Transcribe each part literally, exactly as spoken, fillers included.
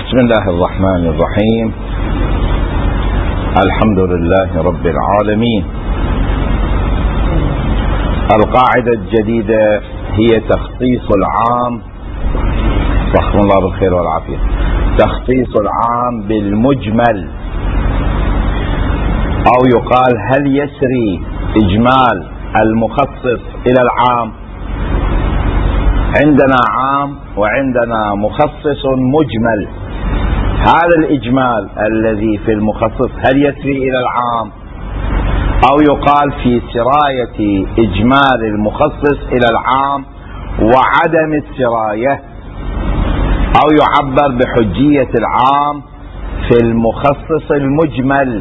بسم الله الرحمن الرحيم. الحمد لله رب العالمين. القاعدة الجديدة هي تخصيص العام، رحمه الله بالخير والعافية، تخصيص العام بالمجمل، أو يقال هل يسري إجمال المخصص إلى العام؟ عندنا عام وعندنا مخصص مجمل. هذا الإجمال الذي في المخصص هل يسري إلى العام؟ أو يقال في سراية إجمال المخصص إلى العام وعدم السراية، أو يعبر بحجية العام في المخصص المجمل.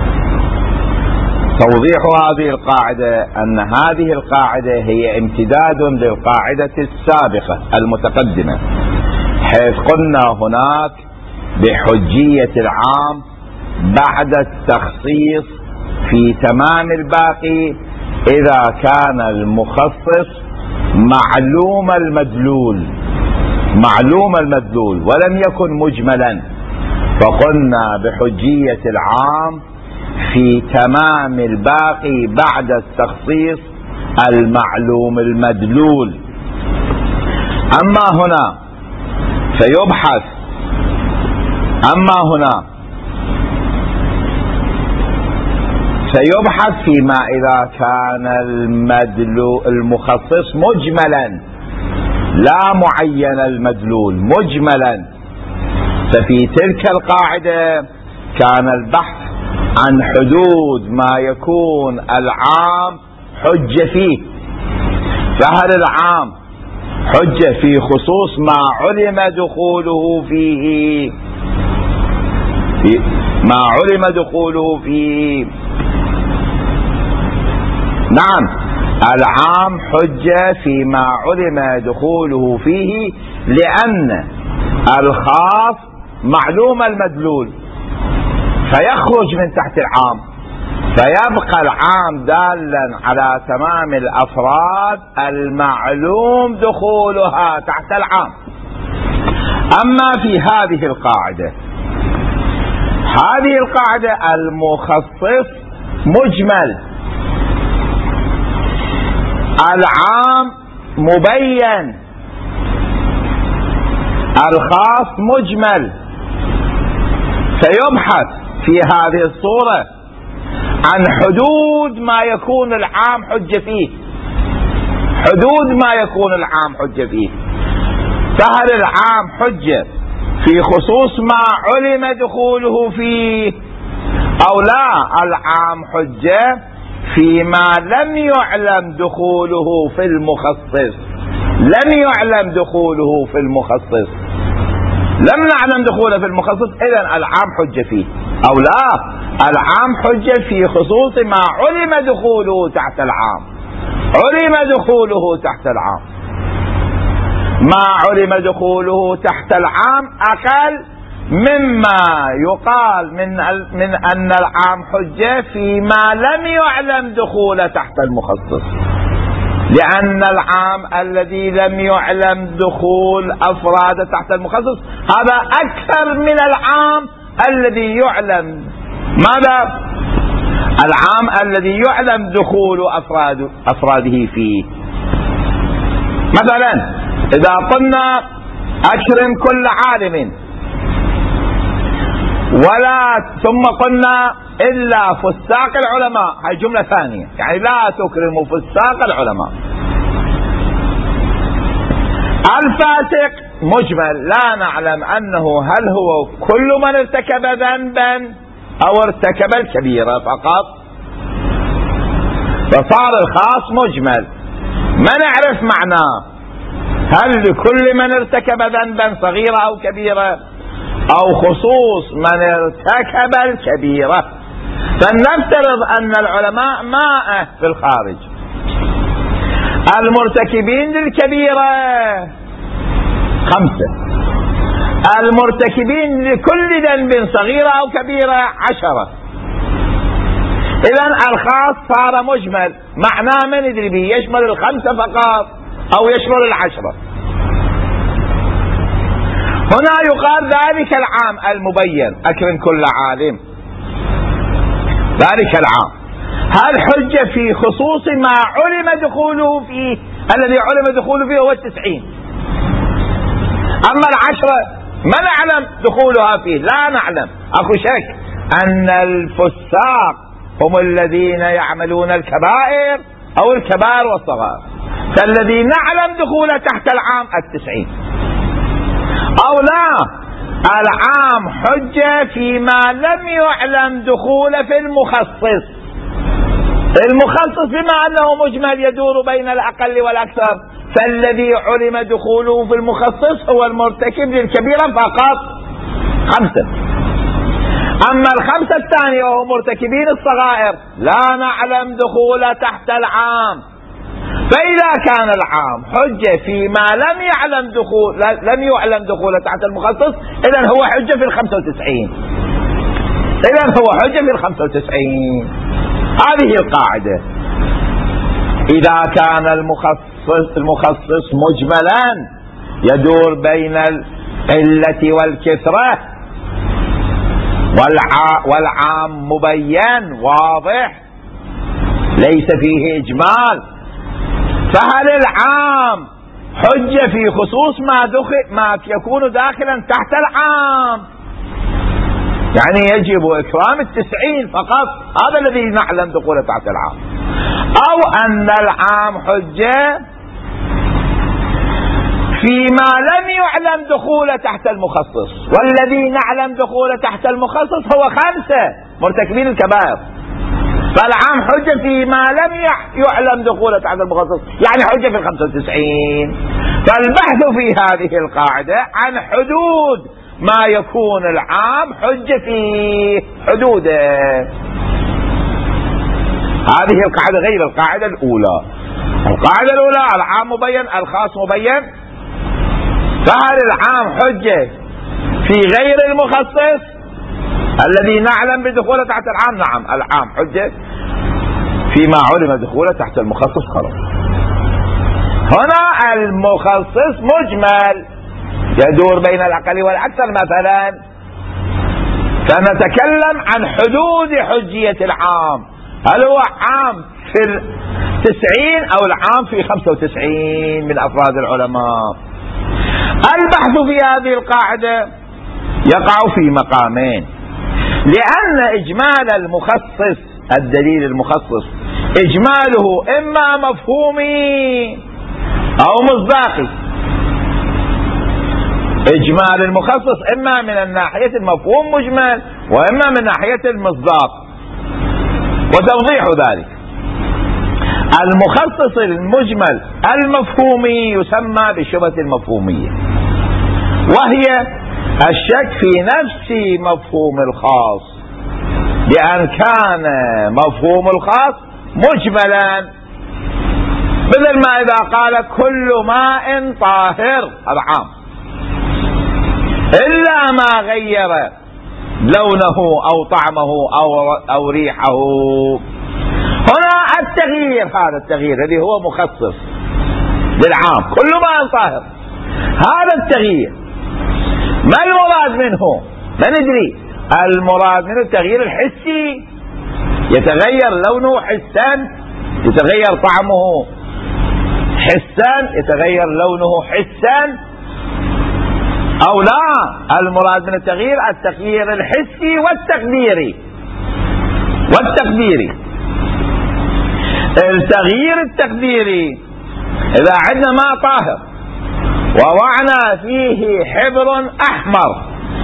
توضيح هذه القاعدة أن هذه القاعدة هي امتداد للقاعدة السابقة المتقدمة، حيث قلنا هناك بحجية العام بعد التخصيص في تمام الباقي إذا كان المخصص معلوم المدلول معلوم المدلول ولم يكن مجملا. فقلنا بحجية العام في تمام الباقي بعد التخصيص المعلوم المدلول. أما هنا فيبحث أما هنا سيبحث فيما إذا كان المدلول المخصص مجملا لا معين المدلول، مجملا. ففي تلك القاعدة كان البحث عن حدود ما يكون العام حجة فيه. فهل العام حجة في خصوص ما علم دخوله فيه ما علم دخوله فيه نعم، العام حجة فيما علم دخوله فيه، لأن الخاص معلوم المدلول فيخرج من تحت العام، فيبقى العام دالا على تمام الأفراد المعلوم دخولها تحت العام. أما في هذه القاعدة هذه القاعدة المخصص مجمل، العام مبين، الخاص مجمل. فيبحث في هذه الصورة عن حدود ما يكون العام حجة فيه حدود ما يكون العام حجة فيه فهل العام حجة في خصوص ما علم دخوله فيه، أو لا، العام حجة فيما لم يعلم دخوله في المخصص لم يعلم دخوله في المخصص لم نعلم دخوله في المخصص، إذن العام حجة فيه. أو لا، العام حجة في خصوص ما علم دخوله تحت العام علم دخوله تحت العام ما علم دخوله تحت العام أقل مما يقال من من أن العام حجة فيما لم يعلم دخوله تحت المخصص، لأن العام الذي لم يعلم دخول أفراد تحت المخصص هذا أكثر من العام الذي يعلم ماذا؟ العام الذي يعلم دخول أفراد أفراده فيه. مثلا إذا قلنا أكرم كل عالم، ولا ثم قلنا إلا فساق العلماء، هاي جملة ثانية، يعني لا تكرم فساق العلماء. الفاسق مجمل، لا نعلم أنه هل هو كل من ارتكب ذنبا أو ارتكب الكبيرة فقط، فصار الخاص مجمل ما نعرف معناه، هل لكل من ارتكب ذنبا صغيرة أو كبيرة، أو خصوص من ارتكب الكبيرة. فلنفترض أن العلماء مائة في الخارج، المرتكبين للكبيرة خمسة، المرتكبين لكل ذنب صغيرة أو كبيرة عشرة. إذن الخاص صار مجمل، معناه ما ندري به يشمل الخمسة فقط أو يشمل العشرة. هنا يقال ذلك العام المبين، أكرم كل عالم، ذلك العام. هل حجة في خصوص ما علم دخوله فيه؟ الذي علم دخوله فيه هو التسعين. أما العشرة ما نعلم دخولها فيه، لا نعلم، أكو شك أن الفساق هم الذين يعملون الكبائر أو الكبائر والصغائر، فالذي نعلم دخوله تحت العام التسعين. أو لا، العام حجة فيما لم يعلم دخوله في المخصص. المخصص بما أنه مجمل يدور بين الأقل والأكثر، فالذي علم دخوله في المخصص هو المرتكب للكبيرة فقط، خمسة. أما الخمسة الثانية وهم مرتكبين الصغائر لا نعلم دخوله تحت العام. فإذا كان العام حجة فيما لم يعلم دخول لم يعلم دخوله تحت المخصص، إذن هو حجة في الخمسة وتسعين. إذن هو حجة في الخمسة وتسعين. هذه القاعدة. إذا كان المخصص المخصص مجملا يدور بين القلة والكثرة، والعام مبين واضح ليس فيه إجمال، فهل العام حجة في خصوص ما دخل ما يكون داخلا تحت العام؟ يعني يجب إكرام التسعين فقط، هذا الذي نعلم دخوله تحت العام. أو أن العام حجة فيما لم يعلم دخوله تحت المخصص، والذي نعلم دخوله تحت المخصص هو خمسة مرتكبين الكبائر، فالعام حجة فيما لم يعلم دخوله تحت المخصص، يعني حجة في الخمسة وتسعين. فالبحث في هذه القاعدة عن حدود ما يكون العام حجة فيه، حدوده. هذه القاعدة غير القاعدة الأولى. القاعدة الأولى العام مبين الخاص مبين، فهل العام حجة في غير المخصص الذي نعلم بدخوله تحت العام؟ نعم، العام حجة فيما علم دخوله تحت المخصص خلاص. هنا المخصص مجمل يدور بين الأقل والأكثر مثلا، فنتكلم عن حدود حجية العام، هل هو عام في التسعين أو العام في خمسة وتسعين من أفراد العلماء. البحث في هذه القاعدة يقع في مقامين، لأن إجمال المخصص، الدليل المخصص إجماله إما مفهومي أو مصداقي. إجمال المخصص إما من الناحية المفهوم مجمل، وإما من ناحية المصداق. وتوضيح ذلك: المخصص المجمل المفهومي يسمى بالشبهة المفهومية، وهي الشك في نفس مفهوم الخاص، بأن كان مفهوم الخاص مجملا، مثل ما إذا قال كل ماء طاهر، هذا عام، إلا ما غير لونه أو طعمه أو, أو ريحه. هنا التغيير، هذا التغيير الذي هو مخصص للعام، كل ماء طاهر، هذا التغيير ما المراد منه؟ ما ندري. المراد منه التغيير الحسي، يتغير لونه حسا، يتغير طعمه حسا، يتغير لونه حسا، أو لا، المراد من التغيير التغيير الحسي والتقديري. والتقديري التغيير التقديري، إذا عندنا ماء طاهر ووضعنا فيه حبر أحمر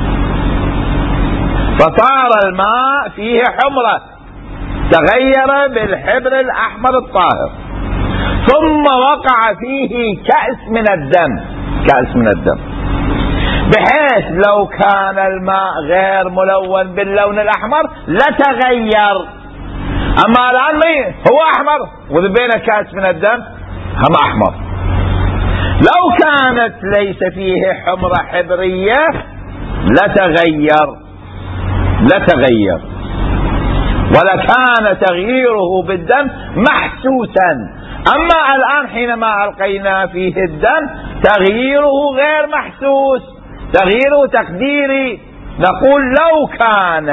فصار الماء فيه حمرة، تغير بالحبر الأحمر الطاهر، ثم وقع فيه كأس من الدم، كأس من الدم، بحيث لو كان الماء غير ملون باللون الأحمر لتغير. أما الآن هو أحمر وذبينا كأس من الدم هم أحمر. لو كانت ليس فيه حمرة حبرية لتغير، لتغير ولكان تغييره بالدم محسوسا. أما الآن حينما ألقينا فيه الدم تغييره غير محسوس، تغييره تقديري. نقول لو كان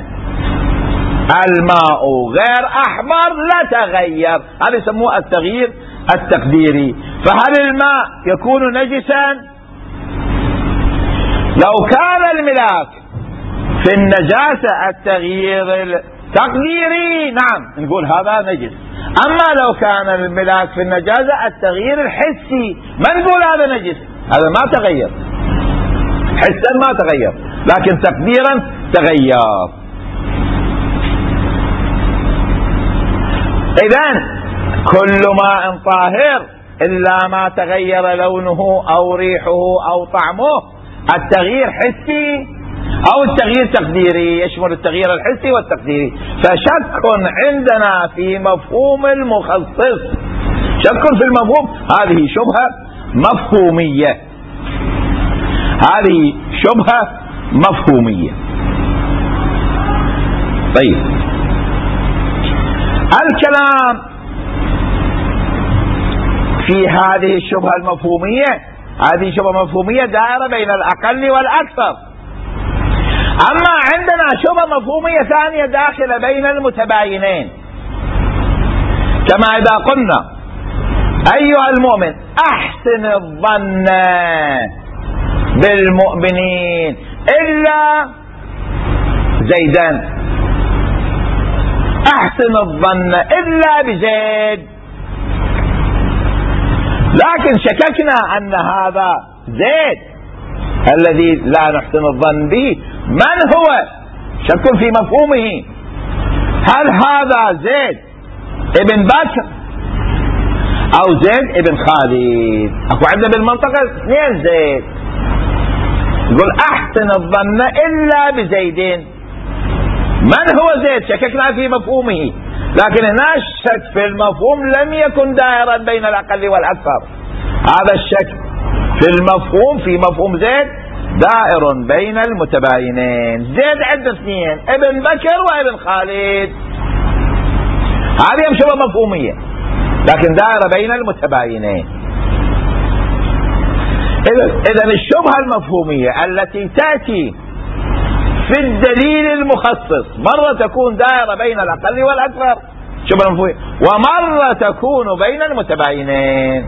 الماء غير أحمر لا تغير، هذا يسموه التغيير التقديري. فهل الماء يكون نجسا؟ لو كان الملاك في النجاسة التغيير التقديري نعم نقول هذا نجس. أما لو كان الملاك في النجاسة التغيير الحسي ما نقول هذا نجس، هذا ما تغير حسا، ما تغير، لكن تقديرا تغير. إذن كل ماء طاهر إلا ما تغير لونه أو ريحه أو طعمه. التغيير حسي أو التغيير تقديري، يشمل التغيير الحسي والتقديري. فشك عندنا في مفهوم المخصص، شك في المفهوم، هذه شبهة مفهومية، هذه شبهة مفهومية. طيب الكلام في هذه الشبهة المفهومية، هذه شبهة مفهومية دائرة بين الأقل والأكثر. أما عندنا شبهة مفهومية ثانية داخلة بين المتباينين، كما إذا قلنا أيها المؤمن أحسن الظن بالمؤمنين إلا زيدا، أحسن الظن إلا بزيد، لكن شككنا أن هذا زيد الذي لا نحسن الظن به من هو، شك في مفهومه. هل هذا زيد ابن بكر أو زيد ابن خالد؟ أكو عندنا بالمنطقة اثنين زيد، يقول أحسن الظن إلا بزيدين. من هو زيد؟ شككنا في مفهومه، لكن هنا الشك في المفهوم لم يكن دائرا بين الأقل والأكثر. هذا الشك في المفهوم في مفهوم زيد دائر بين المتباينين. زيد عند اثنين، ابن بكر وابن خالد، هذه شبهة مفهومية لكن دائرة بين المتباينين. إذن الشبهة المفهومية التي تأتي في الدليل المخصص مرة تكون دائرة بين الأقل والأكثر، شبهة مفهومية، ومرة تكون بين المتباينين.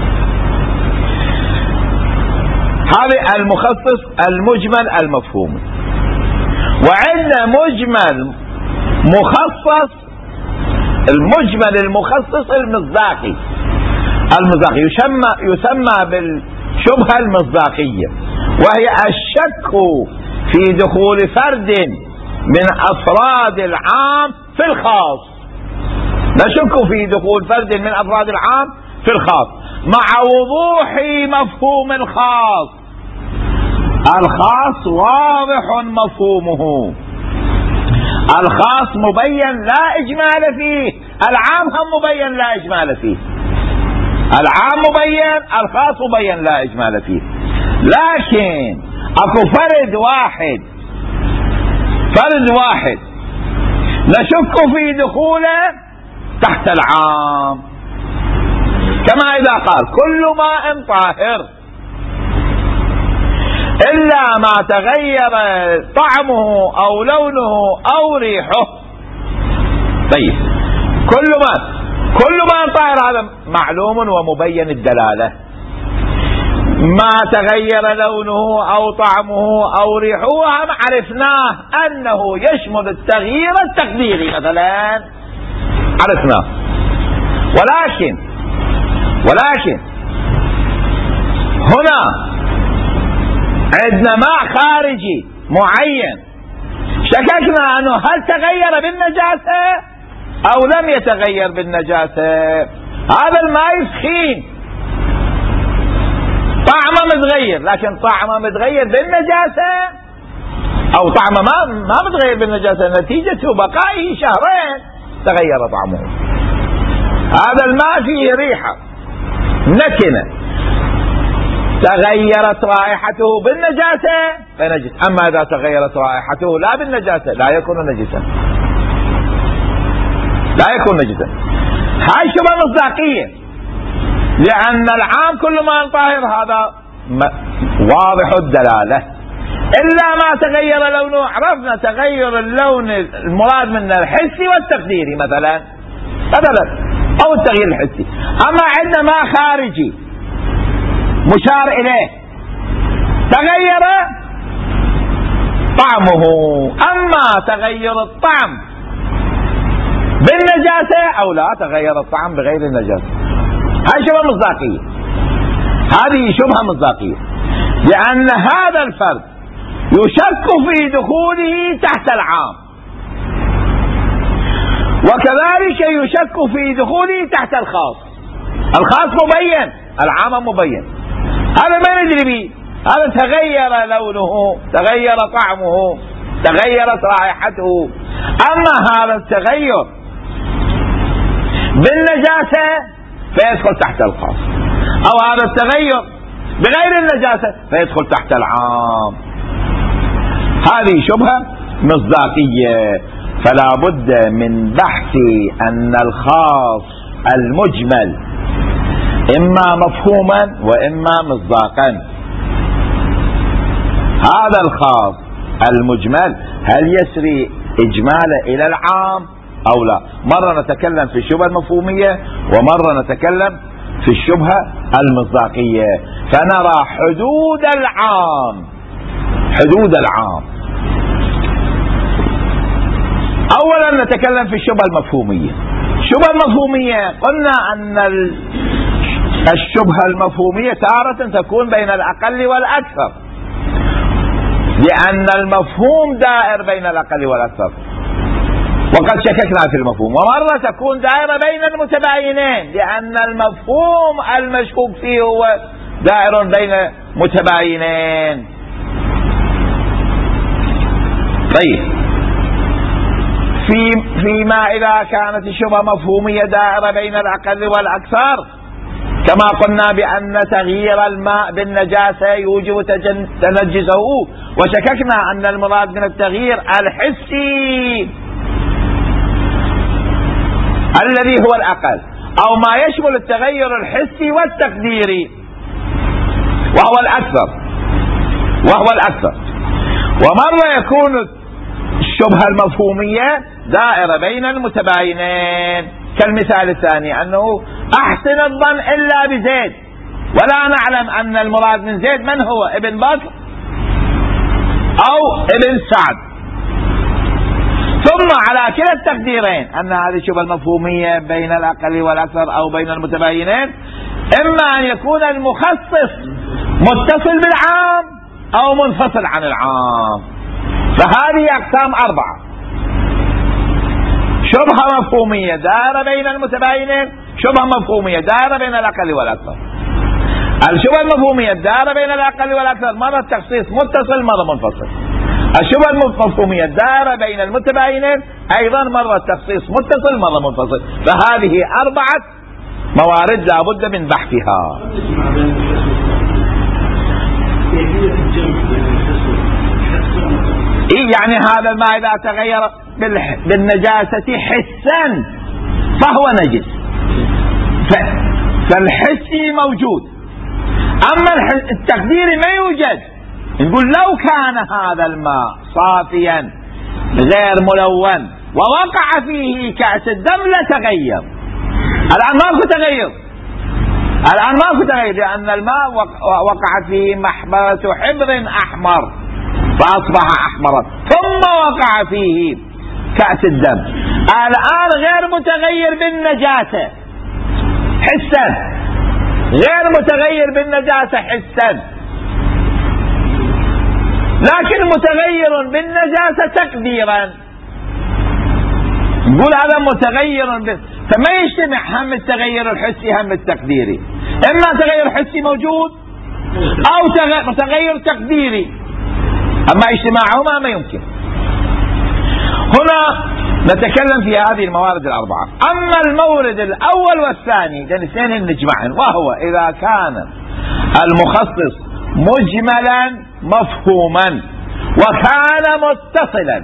هذا المخصص المجمل المفهومي. وعندنا مجمل مخصص، المجمل المخصص المصداقي. المصداقي يسمى يسمى بالشبهة المصداقية، وهي الشك في دخول فرد من أفراد العام في الخاص. نشك في دخول فرد من أفراد العام في الخاص مع وضوح مفهوم الخاص. الخاص واضح مفهومه، الخاص مبين لا إجمال فيه، العام هم مبين لا إجمال فيه. العام مبين، الخاص مبين لا إجمال فيه. لكن اكو فرد واحد، فرد واحد نشك في دخوله تحت العام، كما إذا قال كل ماء طاهر إلا ما تغير طعمه أو لونه أو ريحه. طيب كل ما كل ما طاهر هذا معلوم ومبين الدلالة، ما تغير لونه أو طعمه أو ريحه هم عرفناه أنه يشمل التغيير التقديري مثلا، عرفناه. ولكن ولكن هنا عندنا ماء خارجي معين شككنا أنه هل تغير بالنجاسة أو لم يتغير بالنجاسة. هذا الماء سخين، طعمه متغير، لكن طعمه متغير بالنجاسة أو طعمه ما ما متغير بالنجاسة، نتيجة بقائه شهرين تغير طعمه. هذا الماء فيه ريحة نتنة تغيرت رائحته بالنجاسة فنجس، أما إذا تغيرت رائحته لا بالنجاسة لا يكون نجسا، لا يكون نجسا. هاي شبهة مصداقية، لأن العام كل ما طاهر هذا واضح الدلالة، إلا ما تغير لونه. عرفنا تغير اللون المراد منه الحسي والتقديري مثلا مثلا أو التغيير الحسي. أما عندنا ما خارجي مشار إليه تغير طعمه. أما تغير الطعم بالنجاسة أو لا تغير الطعم بغير النجاسة، هذه شبهة مصداقية، هذه شبهة مصداقية، لأن هذا الفرد يشك في دخوله تحت العام، وكذلك يشك في دخوله تحت الخاص. الخاص مبين، العام مبين، هذا ما ندري به. هذا تغير لونه، تغير طعمه، تغيرت رائحته. أما هذا التغير بالنجاسة فيدخل تحت الخاص، أو هذا التغير بغير النجاسة فيدخل تحت العام. هذه شبهة مصداقية، فلا بد من بحث أن الخاص المجمل إما مفهوما وإما مصداقا. هذا الخاص المجمل هل يسري إجماله إلى العام أو لا؟ مرة نتكلم في الشبهة المفهومية ومرة نتكلم في الشبهة المصداقية، فنرى حدود العام. حدود العام أولا نتكلم في الشبهة المفهومية. الشبهة المفهومية قلنا أن الشبهة المفهومية تارة تكون بين الأقل والأكثر، لأن المفهوم دائر بين الأقل والأكثر، وقد شككنا في المفهوم. ومرة تكون دائرة بين المتباينين، لأن المفهوم المشكوك فيه هو دائر بين متباينين. طيب، في فيما إذا كانت الشبهة مفهومية دائرة بين الأقل والأكثر، كما قلنا بأن تغيير الماء بالنجاسة يوجب تنجسه، وشككنا أن المراد من التغيير الحسي الذي هو الأقل، أو ما يشمل التغير الحسي والتقديري وهو الأكثر وهو الأكثر. ومرة يكون الشبهة المفهومية دائرة بين المتباينين، كالمثال الثاني أنه أحسن الظن إلا بزيد، ولا نعلم أن المراد من زيد من هو، ابن بكر أو ابن سعد. ثم على كلا التقديرين أن هذه الشبهة المفهومية بين الأقل والأكثر أو بين المتباينين، إما أن يكون المخصص متصل بالعام أو منفصل عن العام. فهذه أقسام أربعة: شبهة مفهومية دائرة بين المتباينين، شبهة مفهومية دائرة بين الأقل والأكثر. الشبهة المفهومية دائرة بين الأقل والأكثر مرة تخصيص متصل مرة منفصل. الشبهة المفهومية دائرة بين المتباينين أيضا مرة تخصيص متصل مرة منفصل. فهذه أربعة موارد لا بد من بحثها. إيه يعني هذا الماء إذا تغير بالنجاسة حسا فهو نجس، فالحسي موجود، أما التقديري ما يوجد. نقول لو كان هذا الماء صافيا غير ملون ووقع فيه كأس الدم لتغير. الآن ما في تغير، الآن ما في تغير، لأن الماء وقع فيه محبرة حبر أحمر فأصبح أحمرا، ثم وقع فيه كأس الدم. الآن غير متغير بالنجاسة حسا، غير متغير بالنجاسة حسا، لكن متغير بالنجاسة تقديرا. نقول هذا متغير ب... فما يجتمع هم التغير الحسي هم التقديري، إما تغير حسي موجود أو تغير تقديري، أما اجتماعهما ما يمكن. هنا نتكلم في هذه الموارد الأربعة. أما المورد الأول والثاني الاثنين نجمعهم، وهو إذا كان المخصص مجملا مفهوما وكان متصلا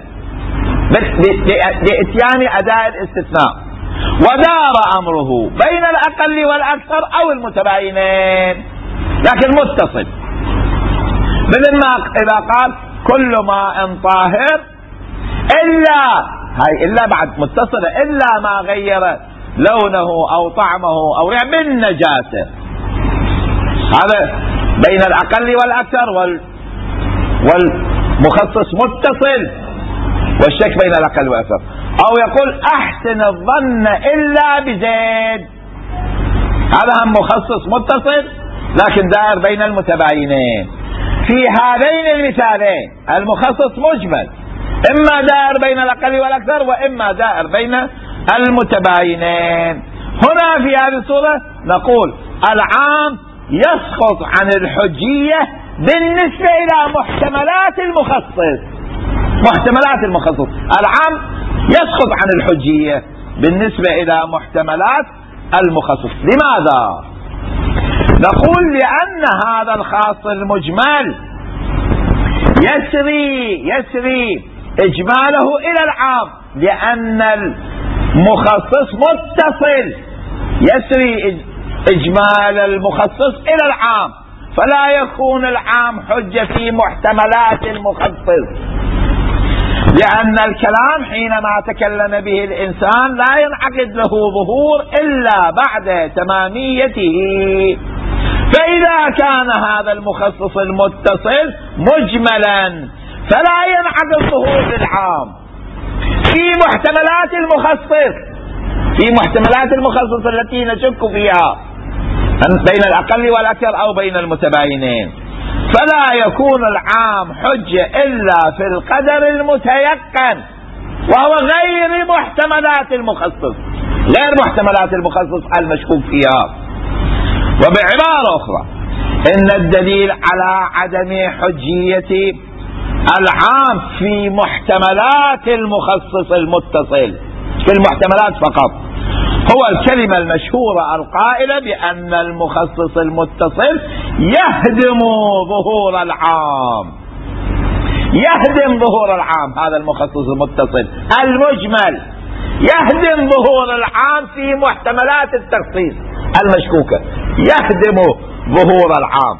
بإتيان أداء الاستثناء، ودار أمره بين الأقل والأكثر أو المتباينين، لكن متصل مثل ما إذا قال كل ماء طاهر إلا، هاي إلا بعد متصلة، إلا ما غير لونه أو طعمه أو ريحه بالنجاسة. هذا بين الأقل والأكثر، وال والمخصص متصل، والشك بين الأقل والأكثر. أو يقول أحسن الظن إلا بزيد، هذا هم مخصص متصل لكن دائر بين المتباينين. في هذين المثالين المخصص مجمل، إما دائر بين الأقل والأكثر وإما دائر بين المتباينين. هنا في هذه الصورة نقول العام يسقط عن الحجية بالنسبة إلى محتملات المخصص. محتملات المخصص العام يسقط عن الحجية بالنسبة إلى محتملات المخصص. لماذا؟ نقول لأن هذا الخاص المجمل يسري يسري إجماله إلى العام، لأن المخصص متصل يسري إجمال المخصص إلى العام، فلا يكون العام حجة في محتملات المخصص، لأن الكلام حينما تكلم به الإنسان لا ينعقد له ظهور إلا بعد تماميته. فإذا كان هذا المخصص المتصل مجملا فلا ينعقد ظهور للعام في محتملات المخصص، في محتملات المخصص التي نشك فيها بين الأقل والأكثر أو بين المتباينين، فلا يكون العام حجة إلا في القدر المتيقن وهو غير محتملات المخصص، غير محتملات المخصص المشكوك فيها. وبعبارة أخرى إن الدليل على عدم حجية العام في محتملات المخصص المتصل، في المحتملات فقط، هو الكلمة المشهورة القائلة بأن المخصص المتصل يهدم ظهور العام، يهدم ظهور العام. هذا المخصص المتصل المجمل يهدم ظهور العام في محتملات التخصيص المشكوكة، يهدم ظهور العام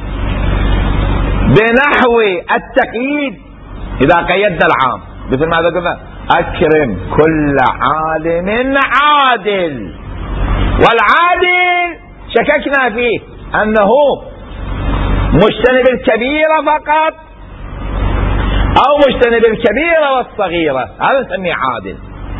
بنحو التقييد. إذا قيدنا العام مثل ما قلنا أكرم كل عالم عادل، والعادل شككنا فيه أنه مجتنب الكبيرة فقط أو مجتنب الكبيرة والصغيرة، هذا نسميه عادل.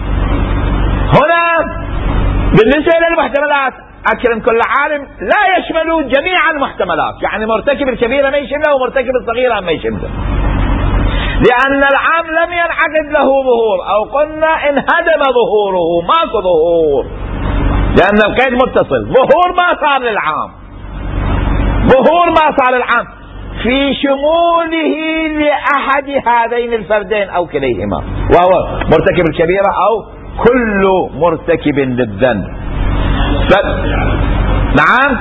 هنا بالنسبة للمحتملات أكرم كل عالم لا يشمل جميع المحتملات، يعني مرتكب الكبيرة ما يشمله ومرتكب الصغيرة ما يشمله، لأن العام لم ينعقد له ظهور، أو قلنا انهدم ظهوره، ماكو ظهور، لأن القيد متصل. ظهور ما صار للعام، ظهور ما صار للعام في شموله لأحد هذين الفردين أو كليهما، وهو مرتكب الكبيرة أو كل مرتكب للذنب. ف... نعم،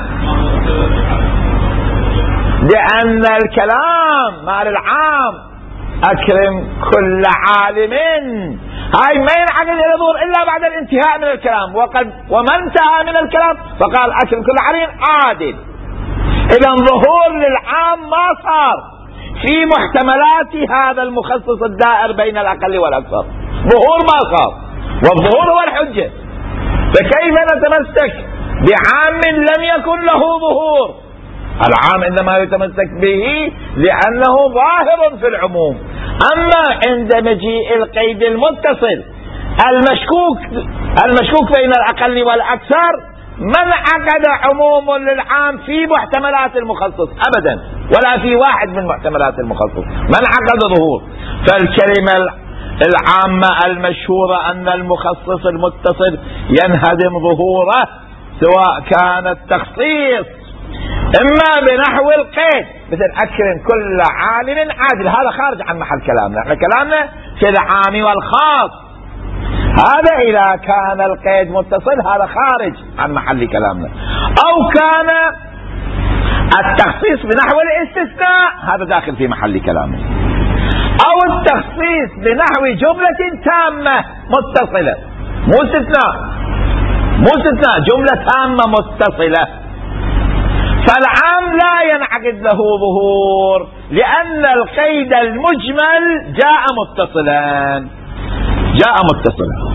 لأن الكلام مع العام أكرم كل عالم هاي ما ينعقد الظهور إلا بعد الانتهاء من الكلام، وقد وما انتهى من الكلام فقال أكرم كل عالم عادل. إذا ظهور للعام ما صار في محتملات هذا المخصص الدائر بين الأقل والأكثر، ظهور ما صار، والظهور هو الحجة. فكيف نتمسك بعام لم يكن له ظهور؟ العام إنما يتمسك به لأنه ظاهر في العموم. أما عند مجيء القيد المتصل المشكوك المشكوك بين الأقل والأكثر ما انعقد عموم للعام في محتملات المخصص أبدا، ولا في واحد من محتملات المخصص ما انعقد ظهور. فالكلمة العامة المشهورة أن المخصص المتصل ينهدم ظهوره سواء كان التخصيص إما بنحو القيد مثل أكرم كل عالم عادل، هذا خارج عن محل كلامنا، احنا كلامنا في العام والخاص. هذا إذا كان القيد متصل هذا خارج عن محل كلامنا. أو كان التخصيص بنحو الاستثناء هذا داخل في محل كلامنا. أو التخصيص بنحو جملة تامة متصلة، مو استثناء، مو استثناء، جملة تامة متصلة. فالعام لا ينعقد له ظهور لأن القيد المجمل جاء متصلا جاء متصلا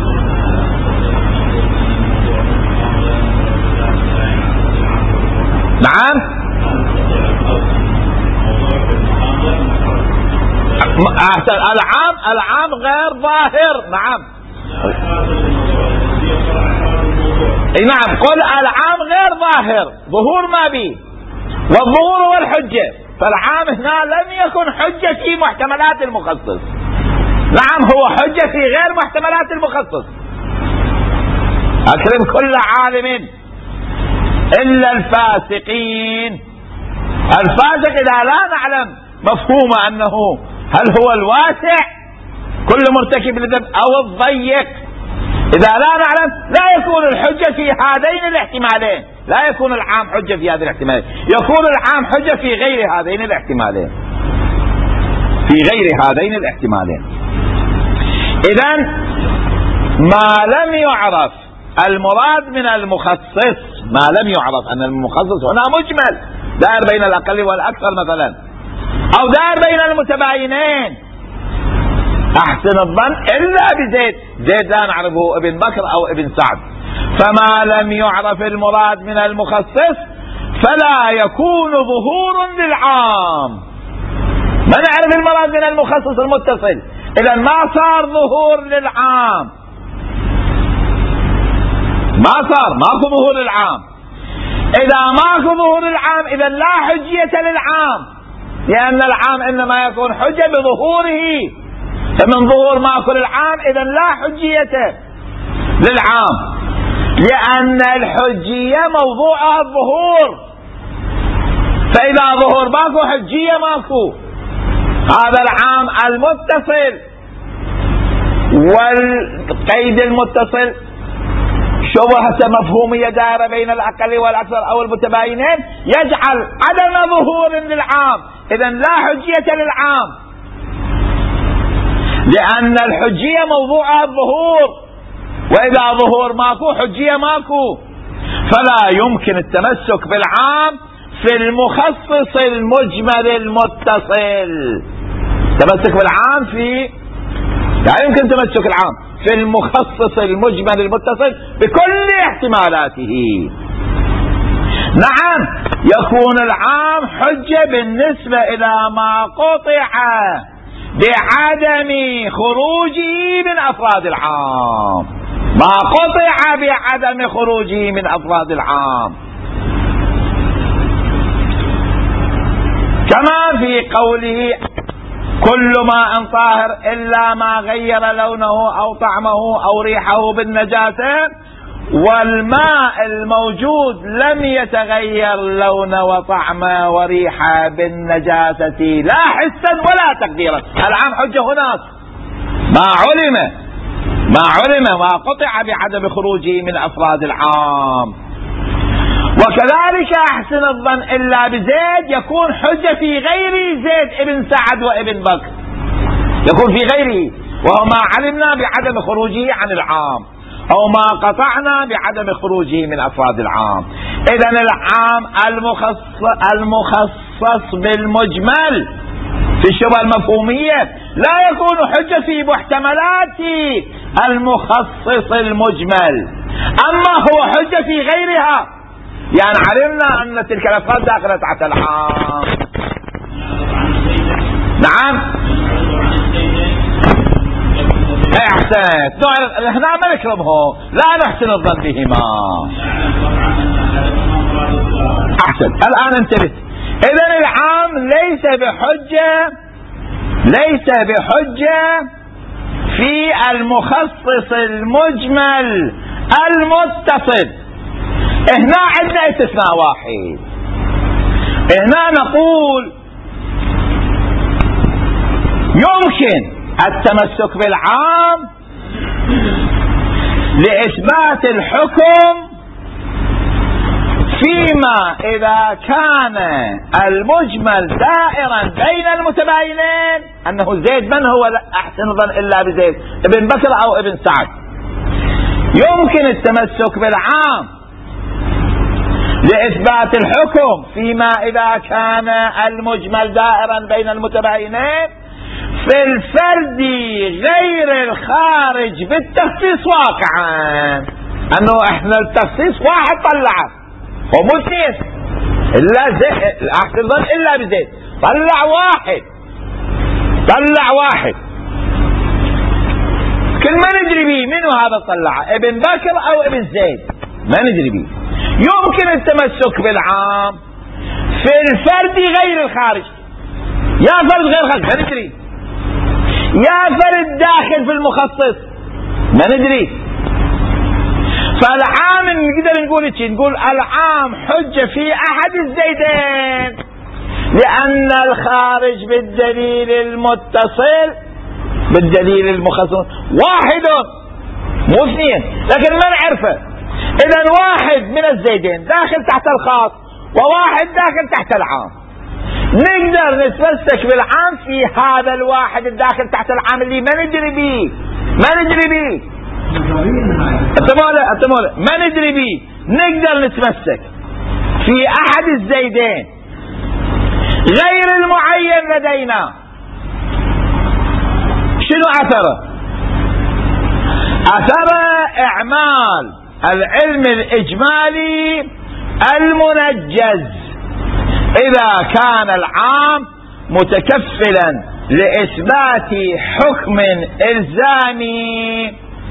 نعم. العام العام غير ظاهر. نعم نعم قل العام غير ظاهر، ظهور ما به، والظهور هو الحجة، فالعام هنا لم يكن حجة في محتملات المخصص. نعم هو حجة في غير محتملات المخصص. أكرم كل عالم إلا الفاسقين. الفاسق إذا لا نعلم مفهوم أنه هل هو الواسع كل مرتكب لذنب أو الضيق، إذا لا نعلم لا يكون الحجة في هذين الاحتمالين، لا يكون العام حجة في هذين الاحتمالين، يكون العام حجة في غير هذين الاحتمالين في غير هذين الاحتمالين. إذن ما لم يعرف المراد من المخصص، ما لم يعرف أن المخصص هنا مجمل دائر بين الأقل والأكثر مثلا، أو دائر بين المتباينين، أحسن الظن إلا بزيد، زيد لا نعرفه ابن بكر أو ابن سعد، فما لم يعرف المراد من المخصص فلا يكون ظهور للعام. ما نعرف المراد من المخصص المتصل، إذا ما صار ظهور للعام، ما صار ماكو ظهور للعام. إذا ماكو ظهور للعام إذا لا حجية للعام، لأن العام إنما يكون حجة بظهوره، فمن ظهور ماكو للعام إذا لا حجية للعام، لأن الحجية موضوعها الظهور، فإذا ظهور ماكو حجية ماكو. هذا العام المتصل والقيد المتصل شبهة مفهومية دائرة بين الأقل والأكثر أو المتباينين يجعل عدم ظهور للعام، إذن لا حجية للعام، لأن الحجية موضوعها الظهور، وإذا ظهور ماكو حجية ماكو، فلا يمكن التمسك بالعام في المخصص المجمل المتصل. تمسك بالعام في لا يمكن تمسك العام في المخصص المجمل المتصل بكل احتمالاته. نعم يكون العام حجة بالنسبة إلى ما قطع بعدم خروجه من أفراد العام، ما قطع بعدم خروجه من أفراد العام، كما في قوله كل ماء طاهر إلا ما غير لونه أو طعمه أو ريحه بالنجاسة، والماء الموجود لم يتغير لونه وطعمه وريحه بالنجاسة لا حسا ولا تقديرا. العام حجة هناك ما علم ما علم ما قطع بعدم خروجه من أفراد العام. وكذلك أحسن الظن إلا بزيد يكون حجة في غير زيد ابن سعد وابن بكر، يكون في غيره، وهو ما علمنا بعدم خروجه عن العام أو ما قطعنا بعدم خروجه من أفراد العام. إذن العام المخصص, المخصص بالمجمل في الشبهة المفهومية لا يكون حجة في محتملات المخصص المجمل، أما هو حجة في غيرها، يعني علمنا أن تلك الأفراد داخلة تحت العام. نعم احسنت، هنا ما نكرمه، لا نحسن الظن بهما. احسن، الآن انتبه. إذن العام ليس بحجة ليس بحجة في المخصص المجمل المتصل. هنا عندنا استثناء واحد، هنا نقول يمكن التمسك بالعام لإثبات الحكم فيما إذا كان المجمل دائرا بين المتباينين، أنه زيد من هو أحسن ظن إلا بزيد ابن بكر أو ابن سعد. يمكن التمسك بالعام لإثبات الحكم فيما إذا كان المجمل دائرا بين المتباينين في الفرد غير الخارج بالتخصيص واقعا. أنه إحنا التخصيص واحد طلعه ومو اثنين إلا زيد، أحسن الظن إلا بزيد، طلع واحد طلع واحد كل ما ندري بيه منو هذا طلع، ابن بكر أو ابن زيد ما ندري بيه. يمكن التمسك بالعام في الفرد غير الخارج، يا فرد غير خارج ما ندري، يا فرد داخل في المخصص ما ندري. فالعام نقدر نقول شيء، نقول العام حجة في أحد الزيدين لأن الخارج بالدليل المتصل بالدليل المخصص واحد مو اثنين، لكن ما نعرفه. إذا واحد من الزيدين داخل تحت الخاص وواحد داخل تحت العام، نقدر نتمسك بالعام في هذا الواحد الداخل تحت العام اللي ما ندري بيه ما ندري بيه أتمولى أتمولى ما ندري بيه، نقدر نتمسك في أحد الزيدين غير المعين لدينا. شنو أثره؟ أثر إعمال العلم الإجمالي المنجز إذا كان العام متكفلا لإثبات حكم إلزامي،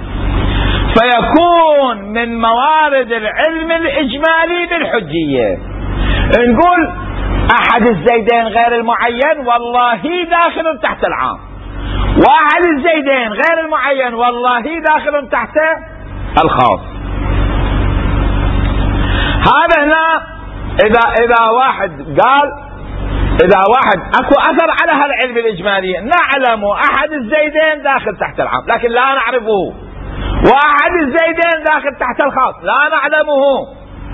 فيكون من موارد العلم الإجمالي بالحجية. نقول أحد الزيدين غير المعين والله داخل تحت العام، واحد الزيدين غير المعين والله داخل تحت الخاص. هذا هنا إذا إذا واحد قال إذا واحد أكو أثر على هالعلم الإجمالي، نعلم أحد الزيدين داخل تحت العام لكن لا نعرفه، واحد الزيدين داخل تحت الخاص لا نعلمه.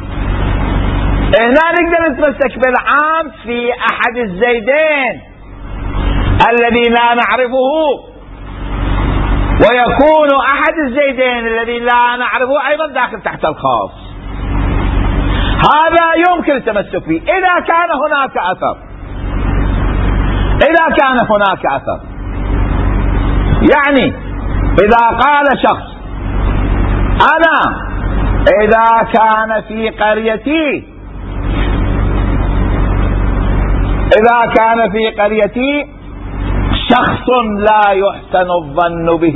هنا نقدر نتمسك بالعام في أحد الزيدين الذي لا نعرفه، ويكون أحد الزيدين الذي لا نعرفه أيضا داخل تحت الخاص. هذا يمكن التمسك به إذا كان هناك أثر إذا كان هناك أثر يعني إذا قال شخص أنا إذا كان في قريتي إذا كان في قريتي شخص لا يحسن الظن به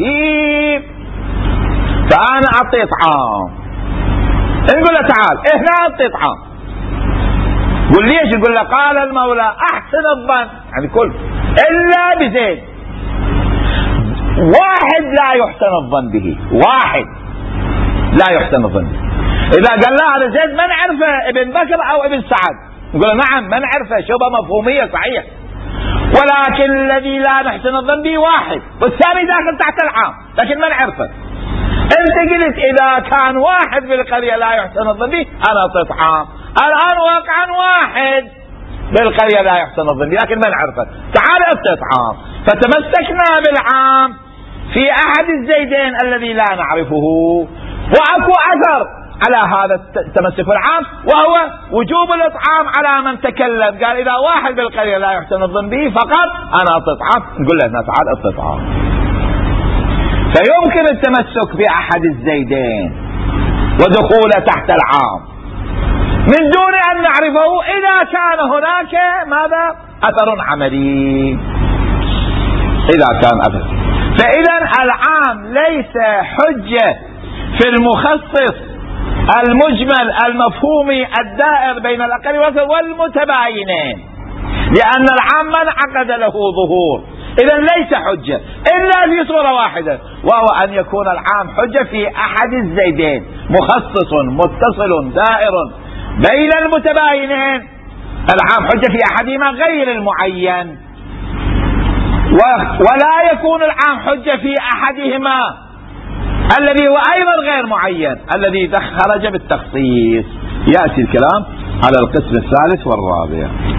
فأنا أعطي طعام، نقول له تعال إحنا أعطي طعام، قل ليش؟ يقول له قال المولى أحسن الظن يعني كل إلا بزيد، واحد لا يحسن الظن به، واحد لا يحسن الظن به. إذا قال لا هذا زيد ما نعرفه ابن بكر أو ابن سعد، نقول نعم ما نعرفه، شبه مفهومية صحيح، ولكن الذي لا نحسن الظن به واحد والثاني داخل تحت العام لكن ما نعرفه. انت قلت اذا كان واحد بالقرية لا يحسن الظن به انا اعطيت عام، الان واقعا واحد بالقرية لا يحسن الظن به لكن ما نعرفه، تعال اعطيت عام. فتمسكنا بالعام في احد الزيدين الذي لا نعرفه، واكو اثر على هذا التمسك بالعام وهو وجوب الاطعام على من تكلم، قال اذا واحد بالقرية لا يحسن الظن به فقط انا اعطيت عام، نقول له تعال اعطيت عام. فيمكن التمسك بأحد الزيدين ودخوله تحت العام من دون أن نعرفه إذا كان هناك ماذا؟ أثر عملي. إذا كان أثر، فإذا العام ليس حجة في المخصص المجمل المفهومي الدائر بين الأقل والمتباينين، لأن العام من عقد له ظهور، إذا ليس حجة إلا في صورة واحدة، وهو أن يكون العام حجة في أحد الزيدين، مخصص متصل دائر بين المتباينين، العام حجة في أحدهما غير المعين، ولا يكون العام حجة في أحدهما الذي هو أيضا غير معين الذي خرج بالتخصيص. يأتي الكلام على القسم الثالث والرابع.